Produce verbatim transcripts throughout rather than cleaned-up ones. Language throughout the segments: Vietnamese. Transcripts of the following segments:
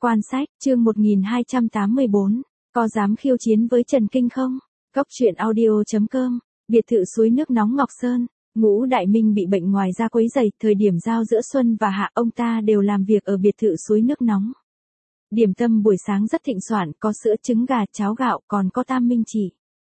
Quan sách, chương một nghìn hai trăm tám mươi bốn, có dám khiêu chiến với Trần Kinh không? Cốc truyện audio chấm com, biệt thự suối nước nóng Ngọc Sơn. Ngũ Đại Minh bị bệnh ngoài ra quấy rầy, thời điểm giao giữa xuân và hạ ông ta đều làm việc ở biệt thự suối nước nóng. Điểm tâm buổi sáng rất thịnh soạn, có sữa trứng gà, cháo gạo, còn có tam minh chỉ.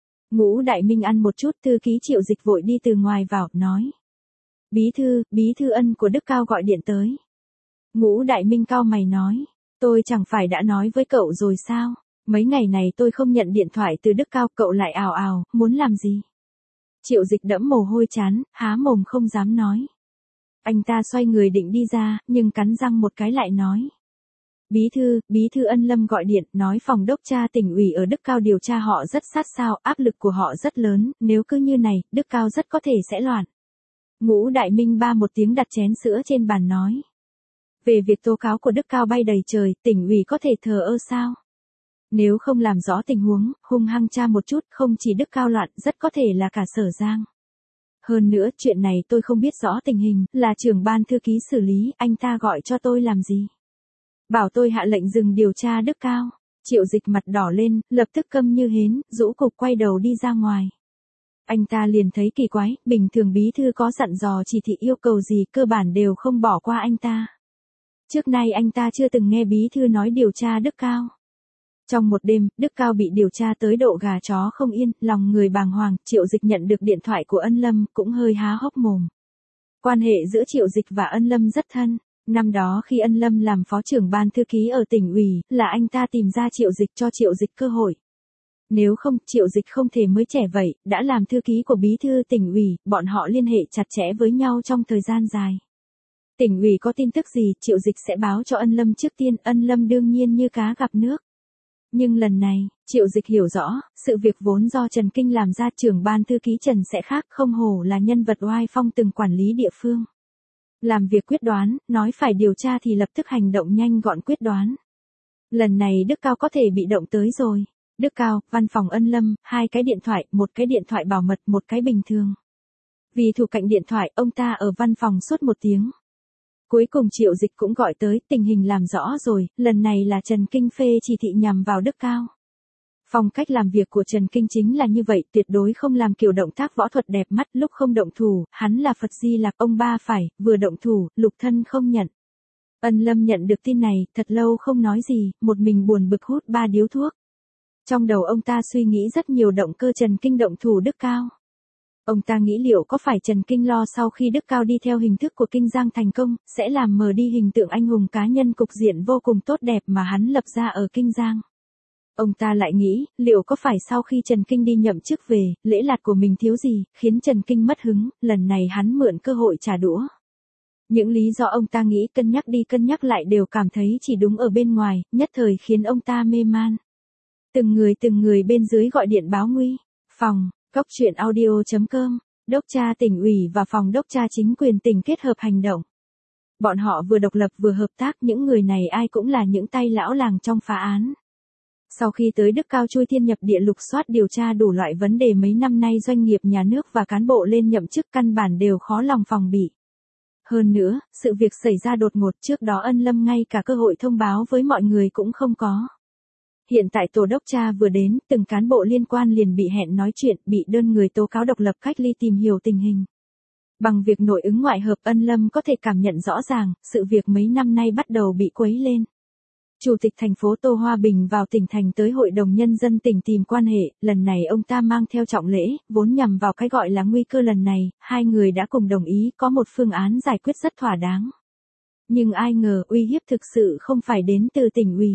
Ngũ Đại Minh ăn một chút, thư ký Triệu Dịch vội đi từ ngoài vào, nói. Bí thư, bí thư Ân của Đức Cao gọi điện tới. Ngũ Đại Minh cau mày nói. Tôi chẳng phải đã nói với cậu rồi sao? Mấy ngày này tôi không nhận điện thoại từ Đức Cao, cậu lại ào ào, muốn làm gì? Triệu Dịch đẫm mồ hôi chán, há mồm không dám nói. Anh ta xoay người định đi ra, nhưng cắn răng một cái lại nói. Bí thư, bí thư Ân Lâm gọi điện, nói phòng đốc tra tỉnh ủy ở Đức Cao điều tra họ rất sát sao, áp lực của họ rất lớn, nếu cứ như này, Đức Cao rất có thể sẽ loạn. Ngũ Đại Minh ba một tiếng đặt chén sữa trên bàn nói. Về việc tố cáo của Đức Cao bay đầy trời, tỉnh ủy có thể thờ ơ sao? Nếu không làm rõ tình huống, hung hăng tra một chút, không chỉ Đức Cao loạn, rất có thể là cả Sở Giang. Hơn nữa, chuyện này tôi không biết rõ tình hình, là trưởng ban thư ký xử lý, anh ta gọi cho tôi làm gì? Bảo tôi hạ lệnh dừng điều tra Đức Cao. Triệu Dịch mặt đỏ lên, lập tức câm như hến, rũ cục quay đầu đi ra ngoài. Anh ta liền thấy kỳ quái, bình thường bí thư có dặn dò chỉ thị yêu cầu gì, cơ bản đều không bỏ qua anh ta. Trước nay anh ta chưa từng nghe bí thư nói điều tra Đức Cao. Trong một đêm, Đức Cao bị điều tra tới độ gà chó không yên, lòng người bàng hoàng, Triệu Dịch nhận được điện thoại của Ân Lâm, cũng hơi há hốc mồm. Quan hệ giữa Triệu Dịch và Ân Lâm rất thân. Năm đó khi Ân Lâm làm phó trưởng ban thư ký ở tỉnh ủy, là anh ta tìm ra Triệu Dịch cho Triệu Dịch cơ hội. Nếu không, Triệu Dịch không thể mới trẻ vậy, đã làm thư ký của bí thư tỉnh ủy, bọn họ liên hệ chặt chẽ với nhau trong thời gian dài. Tỉnh ủy có tin tức gì, Triệu Dịch sẽ báo cho Ân Lâm trước tiên, Ân Lâm đương nhiên như cá gặp nước. Nhưng lần này, Triệu Dịch hiểu rõ, sự việc vốn do Trần Kinh làm ra, trưởng ban thư ký Trần sẽ khác, không hổ là nhân vật oai phong từng quản lý địa phương. Làm việc quyết đoán, nói phải điều tra thì lập tức hành động nhanh gọn quyết đoán. Lần này Đức Cao có thể bị động tới rồi. Đức Cao, văn phòng Ân Lâm, hai cái điện thoại, một cái điện thoại bảo mật, một cái bình thường. Vì thủ cạnh điện thoại, ông ta ở văn phòng suốt một tiếng. Cuối cùng Triệu Dịch cũng gọi tới, tình hình làm rõ rồi, lần này là Trần Kinh phê chỉ thị nhằm vào Đức Cao. Phong cách làm việc của Trần Kinh chính là như vậy, tuyệt đối không làm kiểu động tác võ thuật đẹp mắt, lúc không động thủ, hắn là Phật Di Lặc, ông ba phải, vừa động thủ, lục thân không nhận. Ân Lâm nhận được tin này, thật lâu không nói gì, một mình buồn bực hút ba điếu thuốc. Trong đầu ông ta suy nghĩ rất nhiều động cơ Trần Kinh động thủ Đức Cao. Ông ta nghĩ liệu có phải Trần Kinh lo sau khi Đức Cao đi theo hình thức của Kinh Giang thành công, sẽ làm mờ đi hình tượng anh hùng cá nhân cục diện vô cùng tốt đẹp mà hắn lập ra ở Kinh Giang. Ông ta lại nghĩ, liệu có phải sau khi Trần Kinh đi nhậm chức về, lễ lạt của mình thiếu gì, khiến Trần Kinh mất hứng, lần này hắn mượn cơ hội trả đũa. Những lý do ông ta nghĩ cân nhắc đi cân nhắc lại đều cảm thấy chỉ đúng ở bên ngoài, nhất thời khiến ông ta mê man. Từng người từng người bên dưới gọi điện báo nguy. Phòng, cốc truyện audio chấm com, đốc tra tỉnh ủy và phòng đốc tra chính quyền tỉnh kết hợp hành động. Bọn họ vừa độc lập vừa hợp tác, những người này ai cũng là những tay lão làng trong phá án. Sau khi tới Đức Cao chui thiên nhập địa lục soát điều tra đủ loại vấn đề mấy năm nay doanh nghiệp nhà nước và cán bộ lên nhậm chức căn bản đều khó lòng phòng bị. Hơn nữa, sự việc xảy ra đột ngột, trước đó Ân Lâm ngay cả cơ hội thông báo với mọi người cũng không có. Hiện tại tổ đốc tra vừa đến, từng cán bộ liên quan liền bị hẹn nói chuyện, bị đơn người tố cáo độc lập cách ly tìm hiểu tình hình. Bằng việc nội ứng ngoại hợp, Ân Lâm có thể cảm nhận rõ ràng, sự việc mấy năm nay bắt đầu bị quấy lên. Chủ tịch thành phố Tô Hoa Bình vào tỉnh thành tới Hội đồng Nhân dân tỉnh tìm quan hệ, lần này ông ta mang theo trọng lễ, vốn nhằm vào cái gọi là nguy cơ lần này, hai người đã cùng đồng ý có một phương án giải quyết rất thỏa đáng. Nhưng ai ngờ uy hiếp thực sự không phải đến từ tỉnh ủy,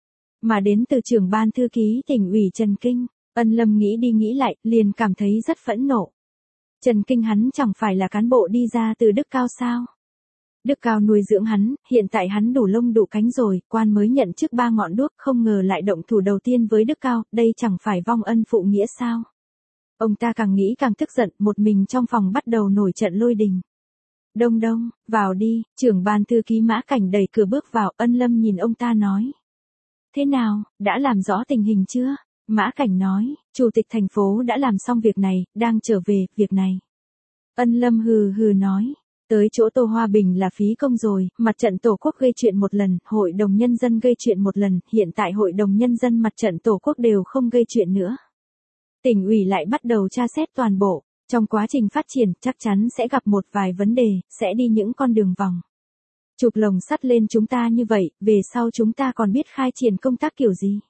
mà đến từ trưởng ban thư ký tỉnh ủy Trần Kinh. Ân Lâm nghĩ đi nghĩ lại, liền cảm thấy rất phẫn nộ. Trần Kinh hắn chẳng phải là cán bộ đi ra từ Đức Cao sao? Đức Cao nuôi dưỡng hắn, hiện tại hắn đủ lông đủ cánh rồi, quan mới nhận chức ba ngọn đuốc, không ngờ lại động thủ đầu tiên với Đức Cao, đây chẳng phải vong ân phụ nghĩa sao? Ông ta càng nghĩ càng tức giận, một mình trong phòng bắt đầu nổi trận lôi đình. Đông Đông, vào đi, trưởng ban thư ký Mã Cảnh đẩy cửa bước vào, Ân Lâm nhìn ông ta nói. Thế nào, đã làm rõ tình hình chưa? Mã Cảnh nói, chủ tịch thành phố đã làm xong việc này, đang trở về, việc này. Ân Lâm hừ hừ nói, Tới chỗ Tô Hoa Bình là phí công rồi, mặt trận Tổ quốc gây chuyện một lần, Hội đồng Nhân dân gây chuyện một lần, hiện tại Hội đồng Nhân dân mặt trận Tổ quốc đều không gây chuyện nữa. Tỉnh ủy lại bắt đầu tra xét toàn bộ, trong quá trình phát triển chắc chắn sẽ gặp một vài vấn đề, sẽ đi những con đường vòng. Chụp lồng sắt lên chúng ta như vậy, về sau chúng ta còn biết khai triển công tác kiểu gì?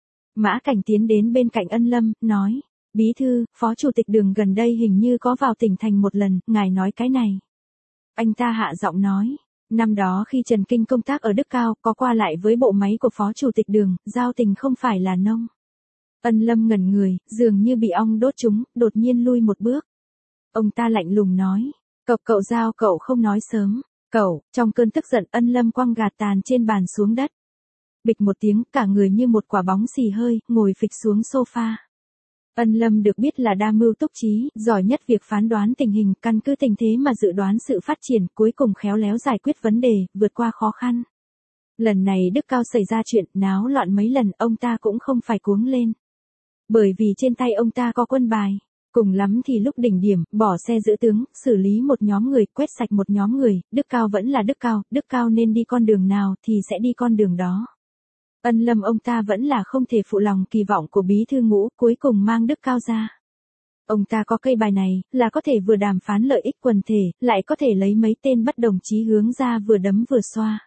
Mã Cảnh tiến đến bên cạnh Ân Lâm, nói, Bí thư, Phó Chủ tịch Đường gần đây hình như có vào tỉnh thành một lần, ngài nói cái này. Anh ta hạ giọng nói, năm đó khi Trần Kinh công tác ở Đức Cao, có qua lại với bộ máy của Phó Chủ tịch Đường, giao tình không phải là nông. Ân Lâm ngẩn người, dường như bị ong đốt trúng, đột nhiên lui một bước. Ông ta lạnh lùng nói, cậu cậu giao cậu không nói sớm, cậu, trong cơn tức giận Ân Lâm quăng gạt tàn trên bàn xuống đất. Bịch một tiếng, cả người như một quả bóng xì hơi, ngồi phịch xuống sofa. Ân Lâm được biết là đa mưu túc trí, giỏi nhất việc phán đoán tình hình, căn cứ tình thế mà dự đoán sự phát triển, cuối cùng khéo léo giải quyết vấn đề, vượt qua khó khăn. Lần này Đức Cao xảy ra chuyện, náo loạn mấy lần, ông ta cũng không phải cuống lên. Bởi vì trên tay ông ta có quân bài, cùng lắm thì lúc đỉnh điểm, bỏ xe giữ tướng, xử lý một nhóm người, quét sạch một nhóm người, Đức Cao vẫn là Đức Cao, Đức Cao nên đi con đường nào thì sẽ đi con đường đó. Ân Lâm ông ta vẫn là không thể phụ lòng kỳ vọng của bí thư Ngũ, cuối cùng mang Đức Cao ra. Ông ta có cây bài này, là có thể vừa đàm phán lợi ích quần thể, lại có thể lấy mấy tên bất đồng chí hướng ra vừa đấm vừa xoa.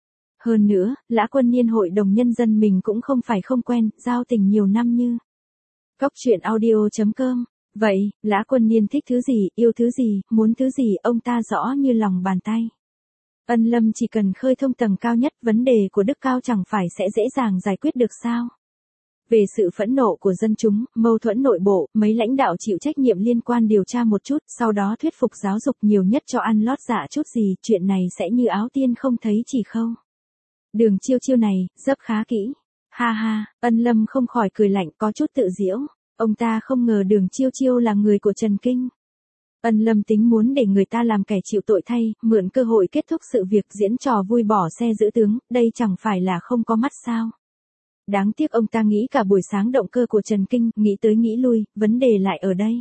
Hơn nữa, Lã Quân Niên Hội đồng Nhân dân mình cũng không phải không quen, giao tình nhiều năm như. Góc truyện audio chấm com. Vậy, Lã Quân Niên thích thứ gì, yêu thứ gì, muốn thứ gì, ông ta rõ như lòng bàn tay. Ân Lâm chỉ cần khơi thông tầng cao nhất, vấn đề của Đức Cao chẳng phải sẽ dễ dàng giải quyết được sao? Về sự phẫn nộ của dân chúng, mâu thuẫn nội bộ, mấy lãnh đạo chịu trách nhiệm liên quan điều tra một chút, sau đó thuyết phục giáo dục nhiều nhất cho ăn lót dạ chút gì, chuyện này sẽ như áo tiên không thấy chỉ khâu. Đường Chiêu Chiêu này, dấp khá kỹ. Ha ha, Ân Lâm không khỏi cười lạnh, có chút tự giễu. Ông ta không ngờ Đường Chiêu Chiêu là người của Trần Kinh. Ân Lâm tính muốn để người ta làm kẻ chịu tội thay, mượn cơ hội kết thúc sự việc diễn trò vui bỏ xe giữ tướng, đây chẳng phải là không có mắt sao. Đáng tiếc ông ta nghĩ cả buổi sáng động cơ của Trần Kinh, nghĩ tới nghĩ lui, vấn đề lại ở đây.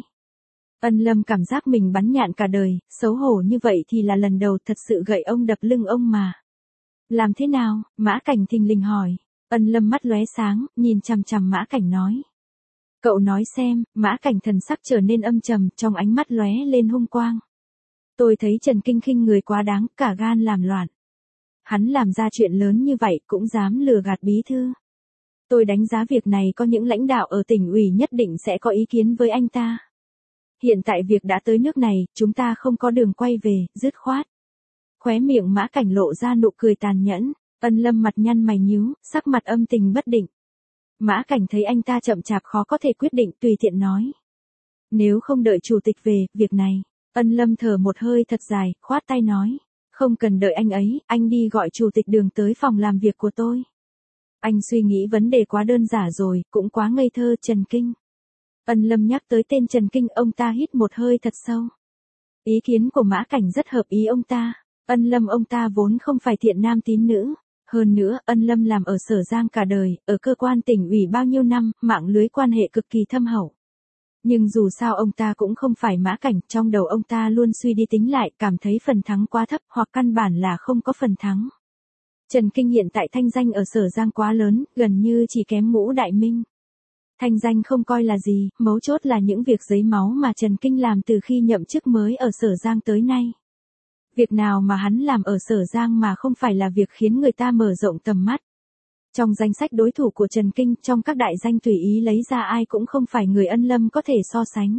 Ân Lâm cảm giác mình bắn nhạn cả đời, xấu hổ như vậy thì là lần đầu thật sự gậy ông đập lưng ông mà. Làm thế nào? Mã Cảnh thình lình hỏi. Ân Lâm mắt lóe sáng, nhìn chằm chằm Mã Cảnh nói. Cậu nói xem, Mã Cảnh thần sắc trở nên âm trầm, trong ánh mắt lóe lên hung quang. Tôi thấy Trần Kinh khinh người quá đáng, cả gan làm loạn. Hắn làm ra chuyện lớn như vậy cũng dám lừa gạt bí thư. Tôi đánh giá việc này có những lãnh đạo ở tỉnh ủy nhất định sẽ có ý kiến với anh ta. Hiện tại việc đã tới nước này, chúng ta không có đường quay về, dứt khoát. Khóe miệng Mã Cảnh lộ ra nụ cười tàn nhẫn, Ân Lâm mặt nhăn mày nhíu, sắc mặt âm tình bất định. Mã Cảnh thấy anh ta chậm chạp khó có thể quyết định, tùy tiện nói. Nếu không đợi chủ tịch về, việc này, Ân Lâm thở một hơi thật dài, khoát tay nói. Không cần đợi anh ấy, anh đi gọi chủ tịch Đường tới phòng làm việc của tôi. Anh suy nghĩ vấn đề quá đơn giản rồi, cũng quá ngây thơ. Trần Kinh. Ân Lâm nhắc tới tên Trần Kinh, ông ta hít một hơi thật sâu. Ý kiến của Mã Cảnh rất hợp ý ông ta. Ân Lâm ông ta vốn không phải thiện nam tín nữ. Hơn nữa, Ân Lâm làm ở Sở Giang cả đời, ở cơ quan tỉnh ủy bao nhiêu năm, mạng lưới quan hệ cực kỳ thâm hậu. Nhưng dù sao ông ta cũng không phải Mã Cảnh, trong đầu ông ta luôn suy đi tính lại, cảm thấy phần thắng quá thấp, hoặc căn bản là không có phần thắng. Trần Kinh hiện tại thanh danh ở Sở Giang quá lớn, gần như chỉ kém Ngũ Đại Minh. Thanh danh không coi là gì, mấu chốt là những việc giấy máu mà Trần Kinh làm từ khi nhậm chức mới ở Sở Giang tới nay. Việc nào mà hắn làm ở Sở Giang mà không phải là việc khiến người ta mở rộng tầm mắt. Trong danh sách đối thủ của Trần Kinh, trong các đại danh tùy ý lấy ra ai cũng không phải người Ân Lâm có thể so sánh.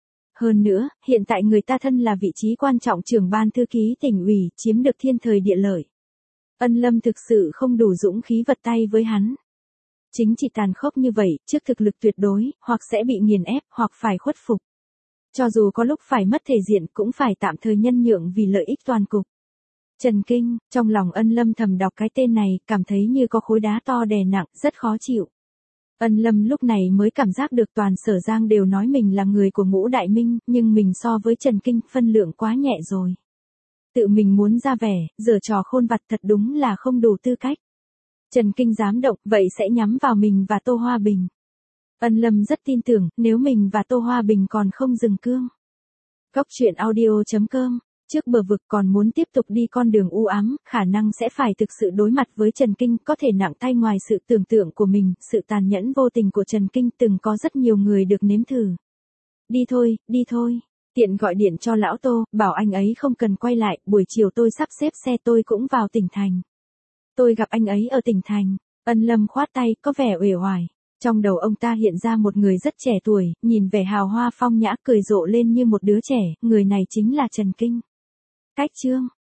Hơn nữa, hiện tại người ta thân là vị trí quan trọng trưởng ban thư ký tỉnh ủy, chiếm được thiên thời địa lợi. Ân Lâm thực sự không đủ dũng khí vật tay với hắn. Chính trị tàn khốc như vậy, trước thực lực tuyệt đối, hoặc sẽ bị nghiền ép, hoặc phải khuất phục. Cho dù có lúc phải mất thể diện, cũng phải tạm thời nhân nhượng vì lợi ích toàn cục. Trần Kinh, trong lòng Ân Lâm thầm đọc cái tên này, cảm thấy như có khối đá to đè nặng, rất khó chịu. Ân Lâm lúc này mới cảm giác được toàn Sở Giang đều nói mình là người của Ngũ Đại Minh, nhưng mình so với Trần Kinh, phân lượng quá nhẹ rồi. Tự mình muốn ra vẻ, giở trò khôn vặt thật đúng là không đủ tư cách. Trần Kinh dám động, vậy sẽ nhắm vào mình và Tô Hoa Bình. Ân Lâm rất tin tưởng, nếu mình và Tô Hoa Bình còn không dừng cương. Góc truyện audio chấm com trước bờ vực còn muốn tiếp tục đi con đường u ám, khả năng sẽ phải thực sự đối mặt với Trần Kinh, có thể nặng tay ngoài sự tưởng tượng của mình, sự tàn nhẫn vô tình của Trần Kinh từng có rất nhiều người được nếm thử. Đi thôi, đi thôi. Tiện gọi điện cho lão Tô, bảo anh ấy không cần quay lại, buổi chiều tôi sắp xếp xe tôi cũng vào tỉnh thành. Tôi gặp anh ấy ở tỉnh thành. Ân Lâm khoát tay, có vẻ uể oải. Trong đầu ông ta hiện ra một người rất trẻ tuổi, nhìn vẻ hào hoa phong nhã, cười rộ lên như một đứa trẻ, người này chính là Trần Kinh. Cách chương